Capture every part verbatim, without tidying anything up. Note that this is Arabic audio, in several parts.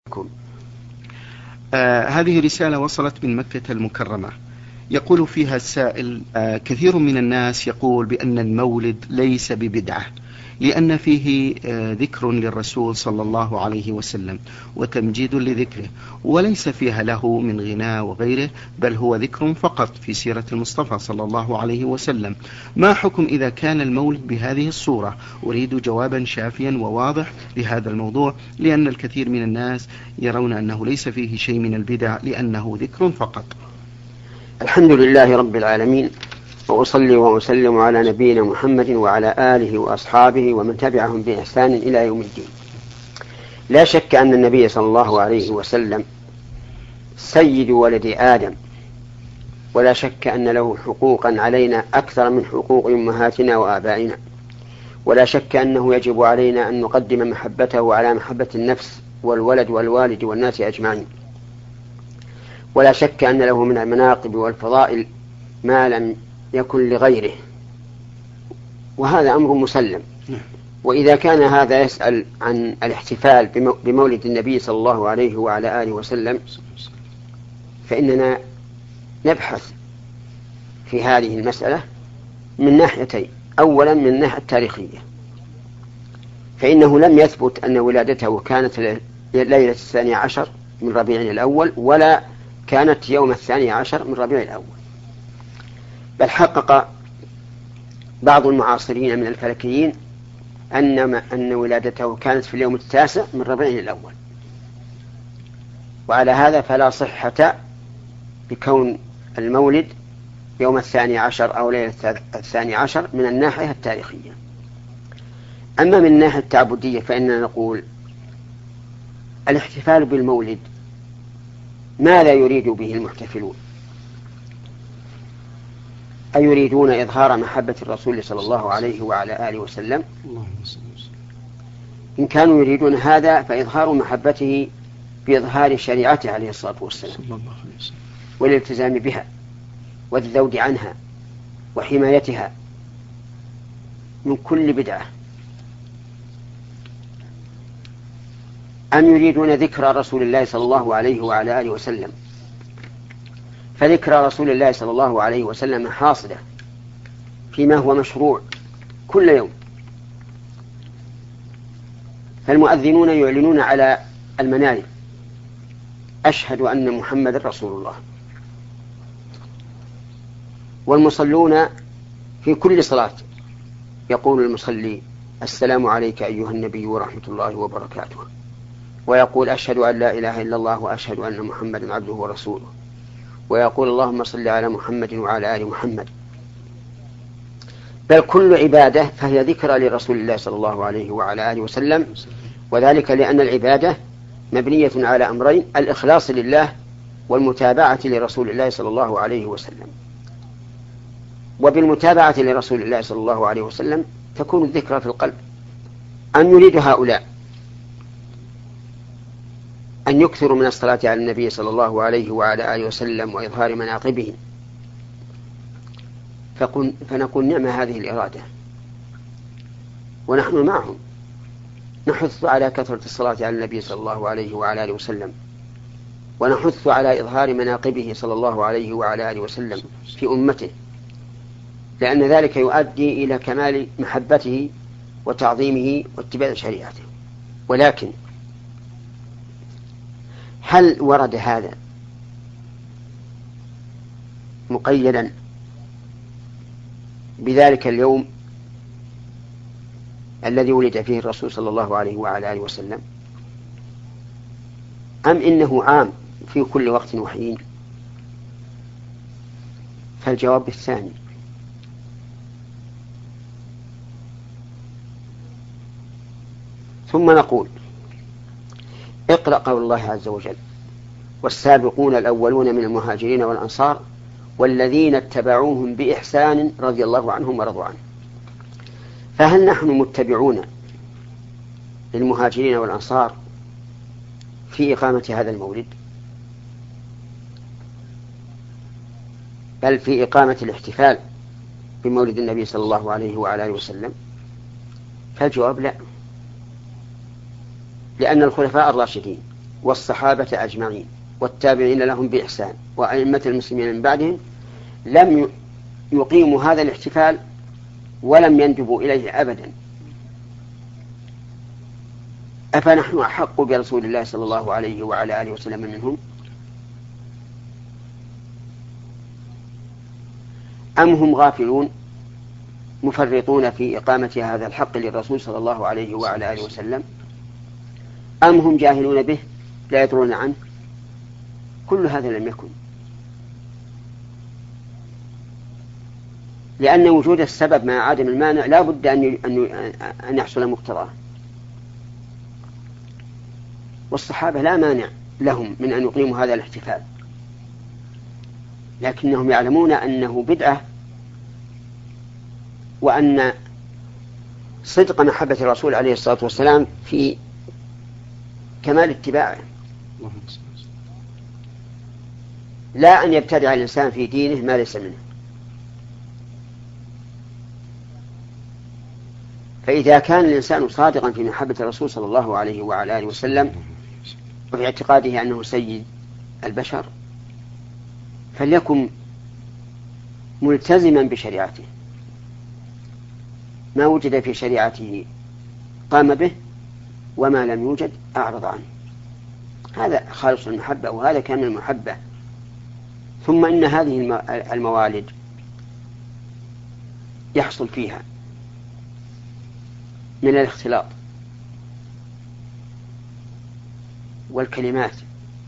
يكون. آه هذه رسالة وصلت من مكة المكرمة، يقول فيها السائل: آه كثير من الناس يقول بأن المولد ليس ببدعة لأن فيه آه ذكر للرسول صلى الله عليه وسلم وتمجيد لذكره، وليس فيها له من غناء وغيره، بل هو ذكر فقط في سيرة المصطفى صلى الله عليه وسلم. ما حكم إذا كان المولد بهذه الصورة؟ أريد جوابا شافيا وواضح لهذا الموضوع، لأن الكثير من الناس يرون أنه ليس فيه شيء من البدع لأنه ذكر فقط. الحمد لله رب العالمين، وأصلي وأسلم على نبينا محمد وعلى آله وأصحابه ومن تبعهم بإحسان إلى يوم الدين. لا شك أن النبي صلى الله عليه وسلم سيد ولد آدم، ولا شك أن له حقوقا علينا أكثر من حقوق أمهاتنا وآبائنا، ولا شك أنه يجب علينا أن نقدم محبته على محبة النفس والولد والوالد والناس أجمعين، ولا شك أن له من المناقب والفضائل ما لم يكن لغيره، وهذا أمر مسلم. وإذا كان هذا يسأل عن الاحتفال بمولد النبي صلى الله عليه وعلى آله وسلم، فإننا نبحث في هذه المسألة من ناحيتين. أولا من الناحية التاريخية، فإنه لم يثبت أن ولادته كانت ليلة الثاني عشر من ربيع الأول، ولا كانت يوم الثاني عشر من ربيع الأول، بل حقق بعض المعاصرين من الفلكيين أن أن ولادته كانت في اليوم التاسع من ربيع الأول. وعلى هذا فلا صحة بكون المولد يوم الثاني عشر أو ليلة الثاني عشر من الناحية التاريخية. أما من الناحية التعبدية فإننا نقول الاحتفال بالمولد ماذا يريد به المحتفلون؟ أيريدون إظهار محبة الرسول صلى الله عليه وعلى آله وسلم؟ إن كانوا يريدون هذا فإظهار محبته بإظهار شريعته عليه الصلاة والسلام والالتزام بها والذود عنها وحمايتها من كل بدعة. أم يريدون ذكر رسول الله صلى الله عليه وعلى آله وسلم؟ فذكر رسول الله صلى الله عليه وسلم حاصلة فيما هو مشروع كل يوم. فالمؤذنون يعلنون على المنابر: أشهد أن محمد رسول الله. والمصلون في كل صلاة يقول المصلي: السلام عليك أيها النبي ورحمة الله وبركاته، ويقول: أشهد أن لا إله إلا الله وأشهد أن محمدا عبده ورسوله، ويقول: اللهم صل على محمد وعلى آل محمد. بل كل عبادة فهي ذكرى لرسول الله صلى الله عليه وعلى آله وسلم، وذلك لأن العبادة مبنية على أمرين: الإخلاص لله والمتابعة لرسول الله صلى الله عليه وسلم. وبالمتابعة لرسول الله صلى الله عليه وسلم تكون الذكرى في القلب. أن يريد هؤلاء أن يكثروا من الصلاة على النبي صلى الله عليه وعلى آله وسلم وإظهار مناقبه، فنقول: نعم هذه الإرادة، ونحن معهم، نحث على كثرة الصلاة على النبي صلى الله عليه وعلى آله وسلم، ونحث على إظهار مناقبه صلى الله عليه وعلى آله وسلم في أمته، لأن ذلك يؤدي إلى كمال محبته وتعظيمه واتباع شريعته. ولكن هل ورد هذا مقيدا بذلك اليوم الذي ولد فيه الرسول صلى الله عليه وعلى آله وسلم، أم إنه عام في كل وقت وحين؟ فالجواب الثاني. ثم نقول: اقرأ قول الله عز وجل: والسابقون الأولون من المهاجرين والأنصار والذين اتبعوهم بإحسان رضي الله عنهم ورضوا عنه. فهل نحن متبعون للمهاجرين والأنصار في إقامة هذا المولد، بل في إقامة الاحتفال بمولد النبي صلى الله عليه وعلى آله وسلم؟ فالجواب لا، لأن الخلفاء الراشدين والصحابة أجمعين والتابعين لهم بإحسان وأئمة المسلمين من بعدهم لم يقيموا هذا الاحتفال ولم يندبوا إليه أبدا، أفنحن أحق برسول الله صلى الله عليه وعلى آله وسلم منهم؟ أم هم غافلون مفرطون في إقامة هذا الحق للرسول صلى الله عليه وعلى آله وسلم؟ أم هم جاهلون به لا يدرون عنه؟ كل هذا لم يكن، لأن وجود السبب مع عدم المانع لا بد أن أن يحصل مقتضاه. والصحابة لا مانع لهم من أن يقيموا هذا الاحتفال، لكنهم يعلمون أنه بدعة، وأن صدق محبة الرسول عليه الصلاة والسلام في كمال اتباعه، لا أن يبتدع الإنسان في دينه ما ليس منه. فإذا كان الإنسان صادقا في محبة الرسول صلى الله عليه وعلى آله وسلم وفي اعتقاده أنه سيد البشر فليكن ملتزما بشريعته، ما وجد في شريعته قام به، وما لم يوجد أعرض عنه. هذا خالص المحبة، وهذا كامل المحبة. ثم إن هذه الموالد يحصل فيها من الاختلاط والكلمات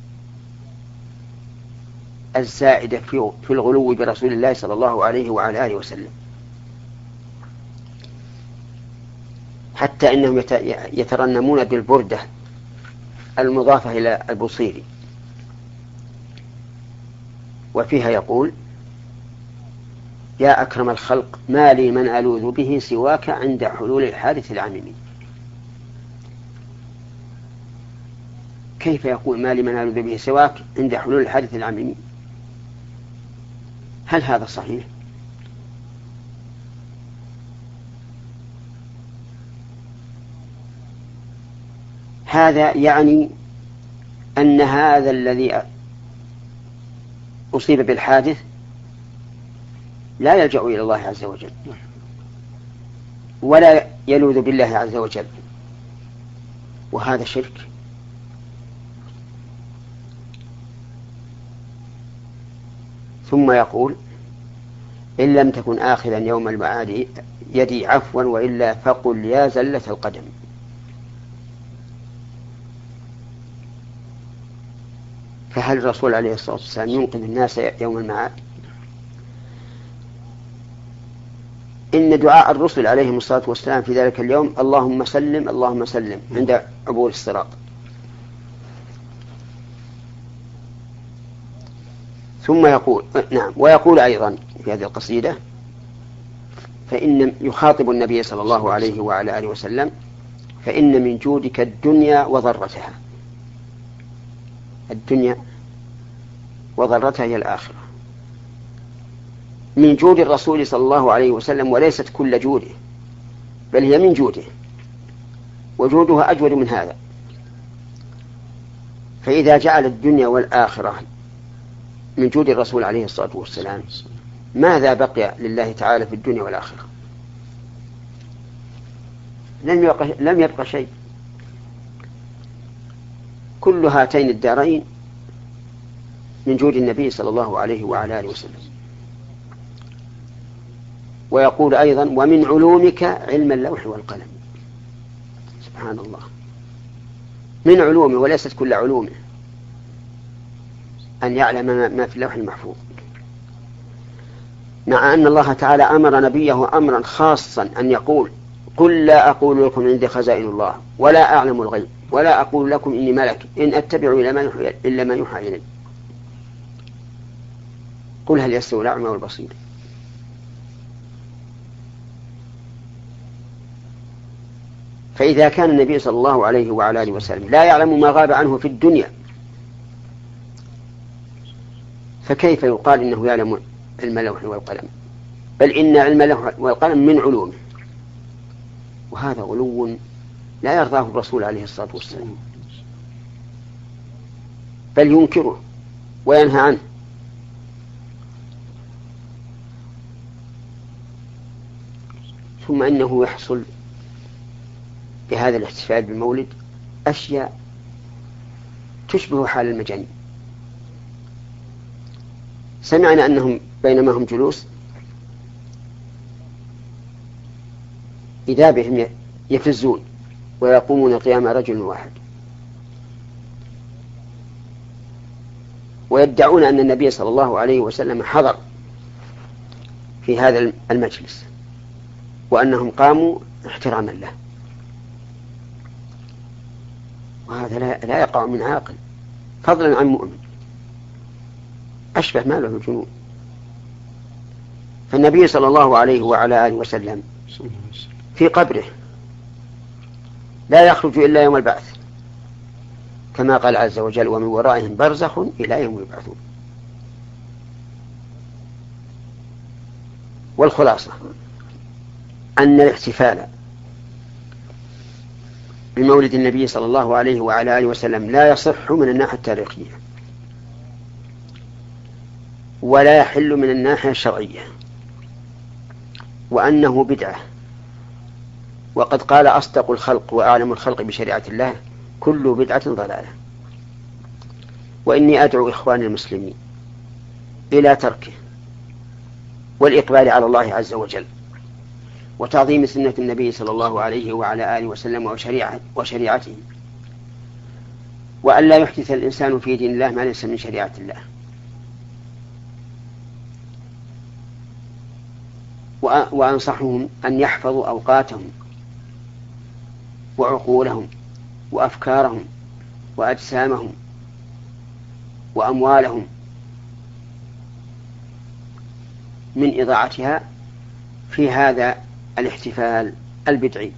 الزائدة في الغلو برسول الله صلى الله عليه وعلى آله وسلم، حتى إنهم يترنمون بالبردة المضافة إلى البوصيري، وفيها يقول: يا أكرم الخلق ما لي من ألوذ به سواك عند حلول الحادث العميم. كيف يقول ما لي من ألوذ به سواك عند حلول الحادث العميم؟ هل هذا صحيح؟ هذا يعني أن هذا الذي أصيب بالحادث لا يلجأ إلى الله عز وجل ولا يلوذ بالله عز وجل، وهذا شرك. ثم يقول: إن لم تكن آخذا يوم المعاد يدي عفوا وإلا فقل يا زلة القدم. فهل الرسول عليه الصلاة والسلام ينقذ الناس يوم المعاد؟ إن دعاء الرسل عليهم الصلاة والسلام في ذلك اليوم: اللهم سلم اللهم سلم، عند عبور الصراط. ثم يقول نعم ويقول أيضا في هذه القصيدة، فإن يخاطب النبي صلى الله عليه وعلى آله وسلم: فإن من جودك الدنيا وضرتها. الدنيا وضرتها هي الآخرة. من جود الرسول صلى الله عليه وسلم، وليست كل جوده، بل هي من جوده، وجودها أجود من هذا. فإذا جعل الدنيا والآخرة من جود الرسول عليه الصلاة والسلام، ماذا بقي لله تعالى في الدنيا والآخرة؟ لم يبقى, لم يبقى شيء. كل هاتين الدارين من جود النبي صلى الله عليه وعلى آله وسلم. ويقول أيضا: ومن علومك علم اللوح والقلم. سبحان الله، من علومه وليست كل علومه أن يعلم ما في اللوح المحفوظ، مع أن الله تعالى أمر نبيه أمرا خاصا أن يقول: قل لا أقول لكم عندي خزائن الله ولا أعلم الغيب ولا أقول لكم إني ملك إن أتبع إلا ما يوحى إلي. قل هل يستوي الأعمى والبصير؟ فإذا كان النبي صلى الله عليه وعلى آله وسلم لا يعلم ما غاب عنه في الدنيا، فكيف يقال إنه يعلم علم اللوح والقلم؟ بل إن علم اللوح والقلم من علومه، وهذا غلو لا يرضاه الرسول عليه الصلاة والسلام. بل ينكره وينهى عنه. ثم إنه يحصل بهذا الاحتفال بالمولد أشياء تشبه حال المجانين. سمعنا أنهم بينما هم جلوس إذا بهم يفزون ويقومون قيام رجل واحد، ويدعون أن النبي صلى الله عليه وسلم حضر في هذا المجلس وأنهم قاموا احتراما له، وهذا لا يقع من عاقل فضلا عن مؤمن، أشبه ما له الجنون. فالنبي صلى الله عليه وعلى آله وسلم في قبره لا يخرج إلا يوم البعث، كما قال عز وجل: ومن ورائهم برزخ إلى يوم يبعثون. والخلاصة أن الاحتفال بمولد النبي صلى الله عليه وعلى آله وسلم لا يصح من الناحية التاريخية ولا يحل من الناحية الشرعية، وأنه بدعة. وقد قال أصدق الخلق وأعلم الخلق بشريعة الله: كل بدعة ضلالة. وإني أدعو إخواني المسلمين إلى تركه والإقبال على الله عز وجل وتعظيم سنة النبي صلى الله عليه وعلى آله وسلم وشريعة وشريعته، وأن لا يحدث الإنسان في دين الله ما ليس من شريعة الله. وأنصحهم أن يحفظوا أوقاتهم وعقولهم وأفكارهم وأجسامهم وأموالهم من إضاعتها في هذا الاحتفال البدعي.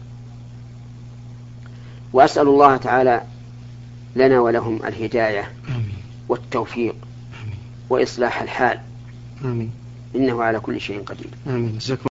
وأسأل الله تعالى لنا ولهم الهداية والتوفيق وإصلاح الحال، إنه على كل شيء قدير. آمين.